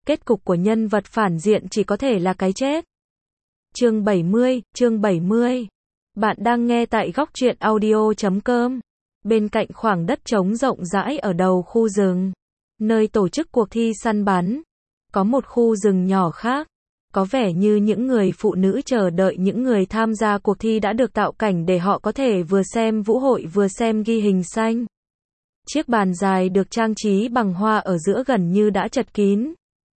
Kết cục của nhân vật phản diện chỉ có thể là cái chết. Chương 70. Bạn đang nghe tại góc truyện audio.com. Bên cạnh khoảng đất trống rộng rãi ở đầu khu rừng, nơi tổ chức cuộc thi săn bắn, có một khu rừng nhỏ khác. Có vẻ như những người phụ nữ chờ đợi những người tham gia cuộc thi đã được tạo cảnh để họ có thể vừa xem vũ hội vừa xem ghi hình xanh. Chiếc bàn dài được trang trí bằng hoa ở giữa gần như đã chật kín.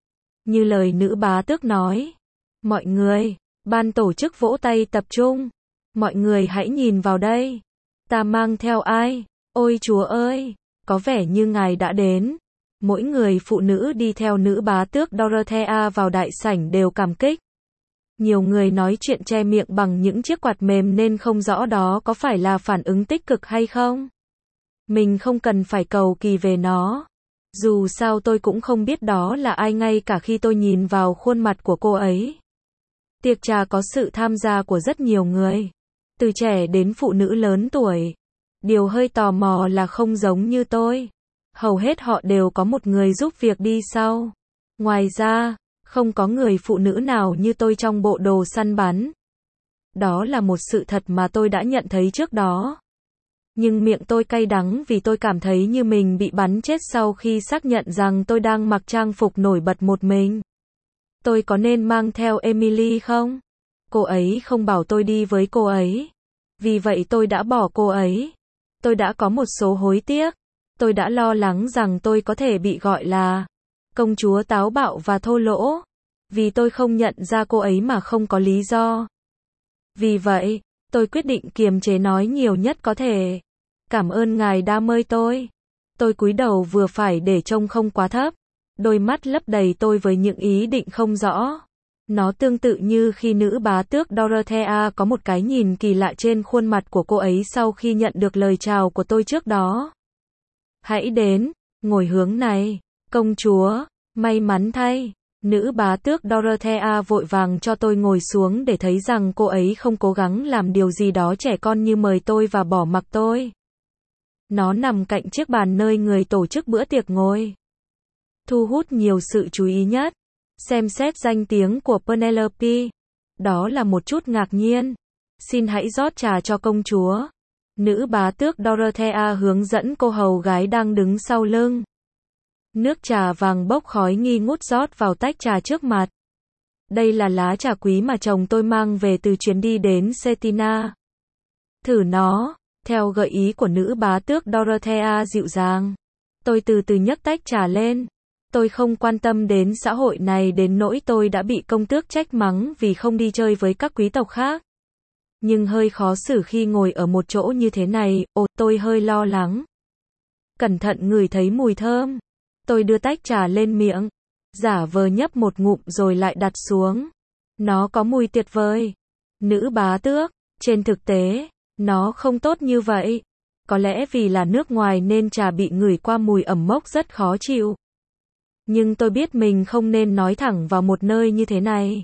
Như lời nữ bá tước nói. Mọi người, ban tổ chức vỗ tay tập trung. Mọi người hãy nhìn vào đây. Ta mang theo ai? Ôi Chúa ơi, có vẻ như ngài đã đến. Mỗi người phụ nữ đi theo nữ bá tước Dorothea vào đại sảnh đều cảm kích. Nhiều người nói chuyện che miệng bằng những chiếc quạt mềm nên không rõ đó có phải là phản ứng tích cực hay không. Mình không cần phải cầu kỳ về nó. Dù sao tôi cũng không biết đó là ai ngay cả khi tôi nhìn vào khuôn mặt của cô ấy. Tiệc trà có sự tham gia của rất nhiều người, từ trẻ đến phụ nữ lớn tuổi. Điều hơi tò mò là không giống như tôi. Hầu hết họ đều có một người giúp việc đi sau. Ngoài ra, không có người phụ nữ nào như tôi trong bộ đồ săn bắn. Đó là một sự thật mà tôi đã nhận thấy trước đó. Nhưng miệng tôi cay đắng vì tôi cảm thấy như mình bị bắn chết sau khi xác nhận rằng tôi đang mặc trang phục nổi bật một mình. Tôi có nên mang theo Emily không? Cô ấy không bảo tôi đi với cô ấy. Vì vậy tôi đã bỏ cô ấy. Tôi đã có một số hối tiếc. Tôi đã lo lắng rằng tôi có thể bị gọi là công chúa táo bạo và thô lỗ. Vì tôi không nhận ra cô ấy mà không có lý do. Vì vậy, tôi quyết định kiềm chế nói nhiều nhất có thể. Cảm ơn ngài đã mời tôi. Tôi cúi đầu vừa phải để trông không quá thấp. Đôi mắt lấp đầy tôi với những ý định không rõ. Nó tương tự như khi nữ bá tước Dorothea có một cái nhìn kỳ lạ trên khuôn mặt của cô ấy sau khi nhận được lời chào của tôi trước đó. Hãy đến, ngồi hướng này, công chúa. May mắn thay, nữ bá tước Dorothea vội vàng cho tôi ngồi xuống để thấy rằng cô ấy không cố gắng làm điều gì đó trẻ con như mời tôi và bỏ mặc tôi. Nó nằm cạnh chiếc bàn nơi người tổ chức bữa tiệc ngồi. Thu hút nhiều sự chú ý nhất. Xem xét danh tiếng của Penelope. Đó là một chút ngạc nhiên. Xin hãy rót trà cho công chúa. Nữ bá tước Dorothea hướng dẫn cô hầu gái đang đứng sau lưng. Nước trà vàng bốc khói nghi ngút rót vào tách trà trước mặt. Đây là lá trà quý mà chồng tôi mang về từ chuyến đi đến Cetina. Thử nó, theo gợi ý của nữ bá tước Dorothea dịu dàng. Tôi từ từ nhấc tách trà lên. Tôi không quan tâm đến xã hội này đến nỗi tôi đã bị công tước trách mắng vì không đi chơi với các quý tộc khác. Nhưng hơi khó xử khi ngồi ở một chỗ như thế này, tôi hơi lo lắng. Cẩn thận ngửi thấy mùi thơm. Tôi đưa tách trà lên miệng, giả vờ nhấp một ngụm rồi lại đặt xuống. Nó có mùi tuyệt vời. Nữ bá tước, trên thực tế, nó không tốt như vậy. Có lẽ vì là nước ngoài nên trà bị ngửi qua mùi ẩm mốc rất khó chịu. Nhưng tôi biết mình không nên nói thẳng vào một nơi như thế này.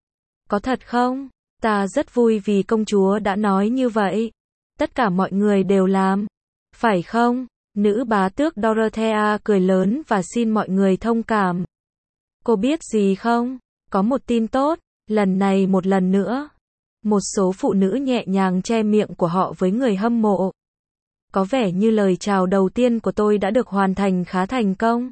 Có thật không? Ta rất vui vì công chúa đã nói như vậy. Tất cả mọi người đều làm. Phải không? Nữ bá tước Dorothea cười lớn và xin mọi người thông cảm. Cô biết gì không? Có một tin tốt, lần này một lần nữa. Một số phụ nữ nhẹ nhàng che miệng của họ với người hâm mộ. Có vẻ như lời chào đầu tiên của tôi đã được hoàn thành khá thành công.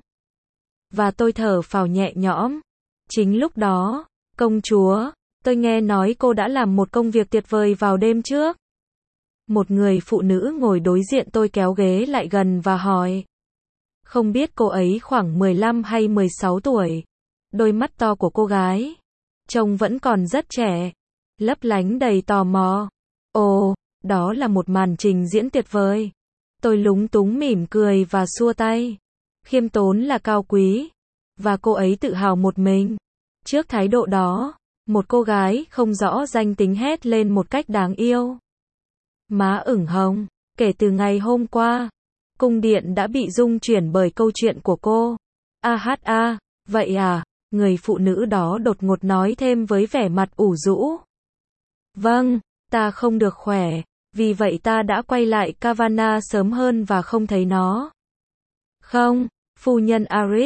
Và tôi thở phào nhẹ nhõm. Chính lúc đó, công chúa, tôi nghe nói cô đã làm một công việc tuyệt vời vào đêm trước. Một người phụ nữ ngồi đối diện tôi kéo ghế lại gần và hỏi. Không biết cô ấy khoảng 15 hay 16 tuổi. Đôi mắt to của cô gái trông vẫn còn rất trẻ, lấp lánh đầy tò mò. Ồ, đó là một màn trình diễn tuyệt vời. Tôi lúng túng mỉm cười và xua tay. Khiêm tốn là cao quý. Và cô ấy tự hào một mình. Trước thái độ đó, một cô gái không rõ danh tính hét lên một cách đáng yêu. Má ửng hồng. Kể từ ngày hôm qua, cung điện đã bị rung chuyển bởi câu chuyện của cô. Vậy à? Người phụ nữ đó đột ngột nói thêm với vẻ mặt ủ rũ. Vâng, ta không được khỏe. Vì vậy ta đã quay lại Cavanna sớm hơn và không thấy nó. Không, phu nhân Aris,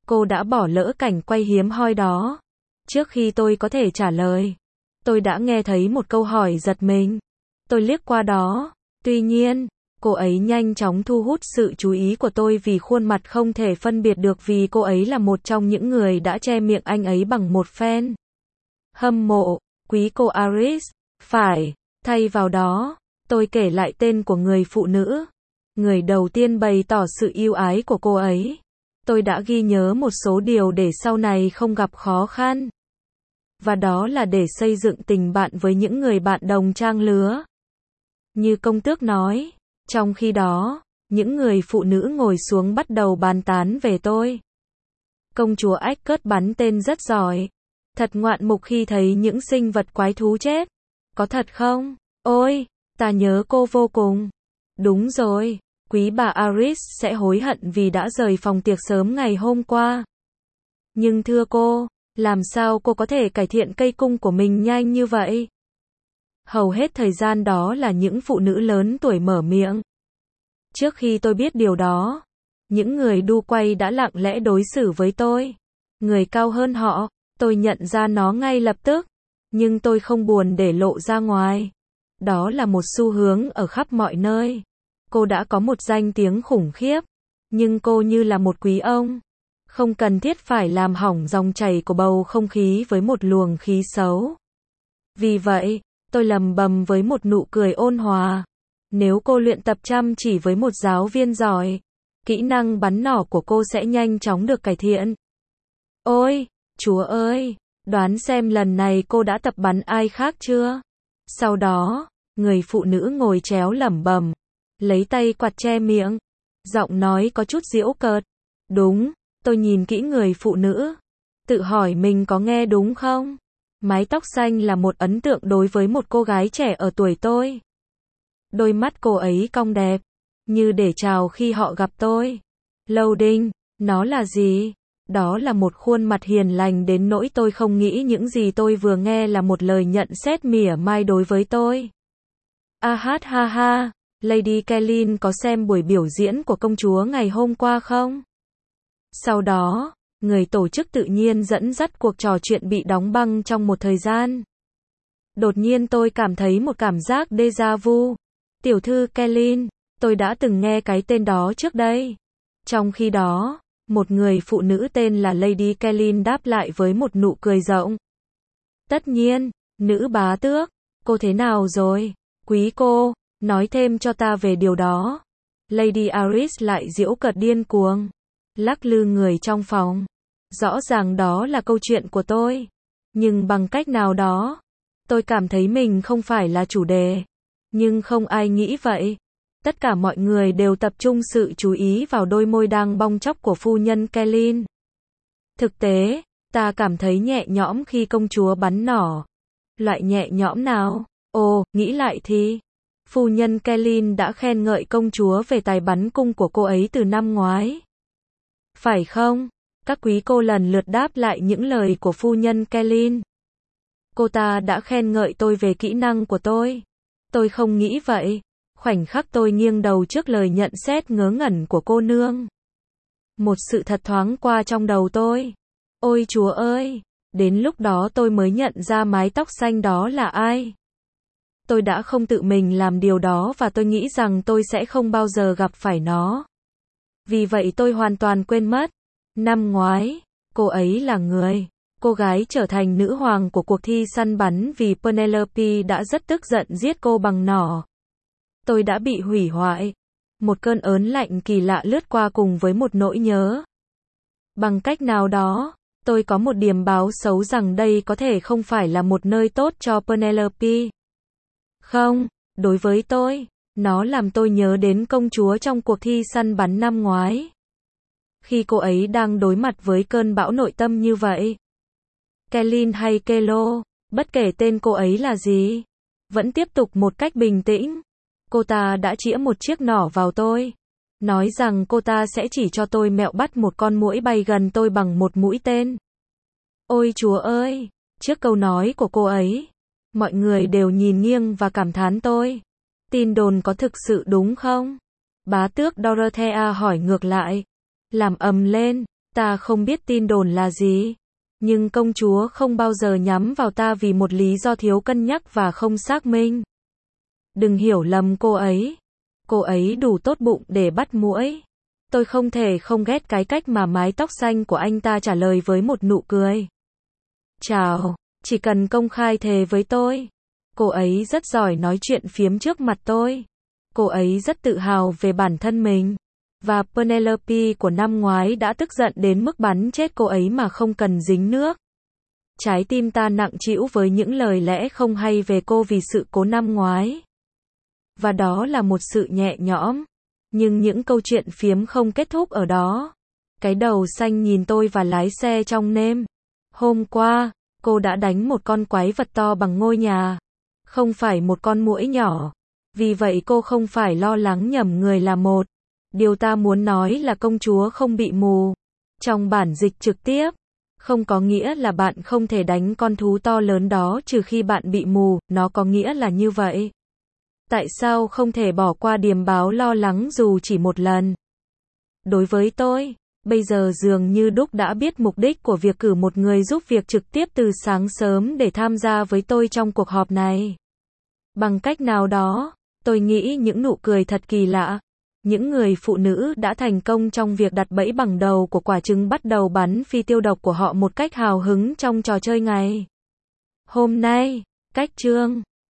Cô đã bỏ lỡ cảnh quay hiếm hoi đó. Trước khi tôi có thể trả lời, tôi đã nghe thấy một câu hỏi giật mình. Tôi liếc qua đó. Tuy nhiên, cô ấy nhanh chóng thu hút sự chú ý của tôi vì khuôn mặt không thể phân biệt được vì cô ấy là một trong những người đã che miệng anh ấy bằng một phen hâm mộ. Quý cô Aris. Phải. Thay vào đó, tôi kể lại tên của người phụ nữ. Người đầu tiên bày tỏ sự yêu ái của cô ấy. Tôi đã ghi nhớ một số điều để sau này không gặp khó khăn. Và đó là để xây dựng tình bạn với những người bạn đồng trang lứa. Như công tước nói. Trong khi đó, những người phụ nữ ngồi xuống bắt đầu bàn tán về tôi. Công chúa ếch cớt bắn tên rất giỏi. Thật ngoạn mục khi thấy những sinh vật quái thú chết. Có thật không? Ôi, ta nhớ cô vô cùng. Đúng rồi, quý bà Aris sẽ hối hận vì đã rời phòng tiệc sớm ngày hôm qua. Nhưng thưa cô, làm sao cô có thể cải thiện cây cung của mình nhanh như vậy? Hầu hết thời gian đó là những phụ nữ lớn tuổi mở miệng. Trước khi tôi biết điều đó, những người đu quay đã lặng lẽ đối xử với tôi. Người cao hơn họ, tôi nhận ra nó ngay lập tức, nhưng tôi không buồn để lộ ra ngoài. Đó là một xu hướng ở khắp mọi nơi. Cô đã có một danh tiếng khủng khiếp, nhưng cô như là một quý ông. Không cần thiết phải làm hỏng dòng chảy của bầu không khí với một luồng khí xấu. Vì vậy, tôi lầm bầm với một nụ cười ôn hòa. Nếu cô luyện tập chăm chỉ với một giáo viên giỏi, kỹ năng bắn nỏ của cô sẽ nhanh chóng được cải thiện. Ôi, Chúa ơi, đoán xem lần này cô đã tập bắn ai khác chưa? Sau đó, người phụ nữ ngồi chéo lẩm bẩm, lấy tay quạt che miệng. Giọng nói có chút giễu cợt. Đúng, tôi nhìn kỹ người phụ nữ. Tự hỏi mình có nghe đúng không? Mái tóc xanh là một ấn tượng đối với một cô gái trẻ ở tuổi tôi. Đôi mắt cô ấy cong đẹp, như để chào khi họ gặp tôi. Loading, nó là gì? Đó là một khuôn mặt hiền lành đến nỗi tôi không nghĩ những gì tôi vừa nghe là một lời nhận xét mỉa mai đối với tôi. Ha ha, Lady Kellyn có xem buổi biểu diễn của công chúa ngày hôm qua không? Sau đó, người tổ chức tự nhiên dẫn dắt cuộc trò chuyện bị đóng băng trong một thời gian. Đột nhiên tôi cảm thấy một cảm giác déjà vu. Tiểu thư Kellyn, tôi đã từng nghe cái tên đó trước đây. Trong khi đó, một người phụ nữ tên là Lady Kellyn đáp lại với một nụ cười rộng. Tất nhiên, nữ bá tước, cô thế nào rồi? Quý cô, nói thêm cho ta về điều đó. Lady Aris lại giễu cợt điên cuồng, lắc lư người trong phòng. Rõ ràng đó là câu chuyện của tôi. Nhưng bằng cách nào đó, tôi cảm thấy mình không phải là chủ đề. Nhưng không ai nghĩ vậy. Tất cả mọi người đều tập trung sự chú ý vào đôi môi đang bong tróc của phu nhân Kellyn. Thực tế, ta cảm thấy nhẹ nhõm khi công chúa bắn nỏ. Loại nhẹ nhõm nào? Ồ, nghĩ lại thì, phu nhân Kellyn đã khen ngợi công chúa về tài bắn cung của cô ấy từ năm ngoái. Phải không? Các quý cô lần lượt đáp lại những lời của phu nhân Kellyn. Cô ta đã khen ngợi tôi về kỹ năng của tôi. Tôi không nghĩ vậy. Khoảnh khắc tôi nghiêng đầu trước lời nhận xét ngớ ngẩn của cô nương. Một sự thật thoáng qua trong đầu tôi. Ôi Chúa ơi! Đến lúc đó tôi mới nhận ra mái tóc xanh đó là ai. Tôi đã không tự mình làm điều đó và tôi nghĩ rằng tôi sẽ không bao giờ gặp phải nó. Vì vậy tôi hoàn toàn quên mất. Năm ngoái, cô ấy là cô gái trở thành nữ hoàng của cuộc thi săn bắn vì Penelope đã rất tức giận giết cô bằng nỏ. Tôi đã bị hủy hoại. Một cơn ớn lạnh kỳ lạ lướt qua cùng với một nỗi nhớ. Bằng cách nào đó, tôi có một điềm báo xấu rằng đây có thể không phải là một nơi tốt cho Penelope. Không, đối với tôi, nó làm tôi nhớ đến công chúa trong cuộc thi săn bắn năm ngoái. Khi cô ấy đang đối mặt với cơn bão nội tâm như vậy. Kellyn hay Kelo, bất kể tên cô ấy là gì, vẫn tiếp tục một cách bình tĩnh. Cô ta đã chĩa một chiếc nỏ vào tôi. Nói rằng cô ta sẽ chỉ cho tôi mẹo bắt một con muỗi bay gần tôi bằng một mũi tên. Ôi Chúa ơi! Trước câu nói của cô ấy, mọi người đều nhìn nghiêng và cảm thán tôi. Tin đồn có thực sự đúng không? Bá tước Dorothea hỏi ngược lại. Làm ầm lên, Ta không biết tin đồn là gì, nhưng công chúa không bao giờ nhắm vào ta vì một lý do thiếu cân nhắc và không xác minh. Đừng hiểu lầm cô ấy. Cô ấy đủ tốt bụng để bắt muỗi. Tôi không thể không ghét cái cách mà mái tóc xanh của anh ta trả lời với một nụ cười. Chào, chỉ cần công khai thề với tôi. Cô ấy rất giỏi nói chuyện phiếm trước mặt tôi. Cô ấy rất tự hào về bản thân mình. Và Penelope của năm ngoái đã tức giận đến mức bắn chết cô ấy mà không cần dính nước. Trái tim ta nặng trĩu với những lời lẽ không hay về cô vì sự cố năm ngoái. Và đó là một sự nhẹ nhõm. Nhưng những câu chuyện phiếm không kết thúc ở đó. Cái đầu xanh nhìn tôi và lái xe trong nêm. Hôm qua, cô đã đánh một con quái vật to bằng ngôi nhà. Không phải một con muỗi nhỏ. Vì vậy cô không phải lo lắng nhầm người là một. Điều ta muốn nói là công chúa không bị mù. Trong bản dịch trực tiếp, không có nghĩa là bạn không thể đánh con thú to lớn đó trừ khi bạn bị mù, nó có nghĩa là như vậy. Tại sao không thể bỏ qua điềm báo lo lắng dù chỉ một lần? Đối với tôi, bây giờ dường như Đúc đã biết mục đích của việc cử một người giúp việc trực tiếp từ sáng sớm để tham gia với tôi trong cuộc họp này. Bằng cách nào đó, tôi nghĩ những nụ cười thật kỳ lạ. Những người phụ nữ đã thành công trong việc đặt bẫy bằng đầu của quả trứng bắt đầu bắn phi tiêu độc của họ một cách hào hứng trong trò chơi ngày hôm nay. Cách chương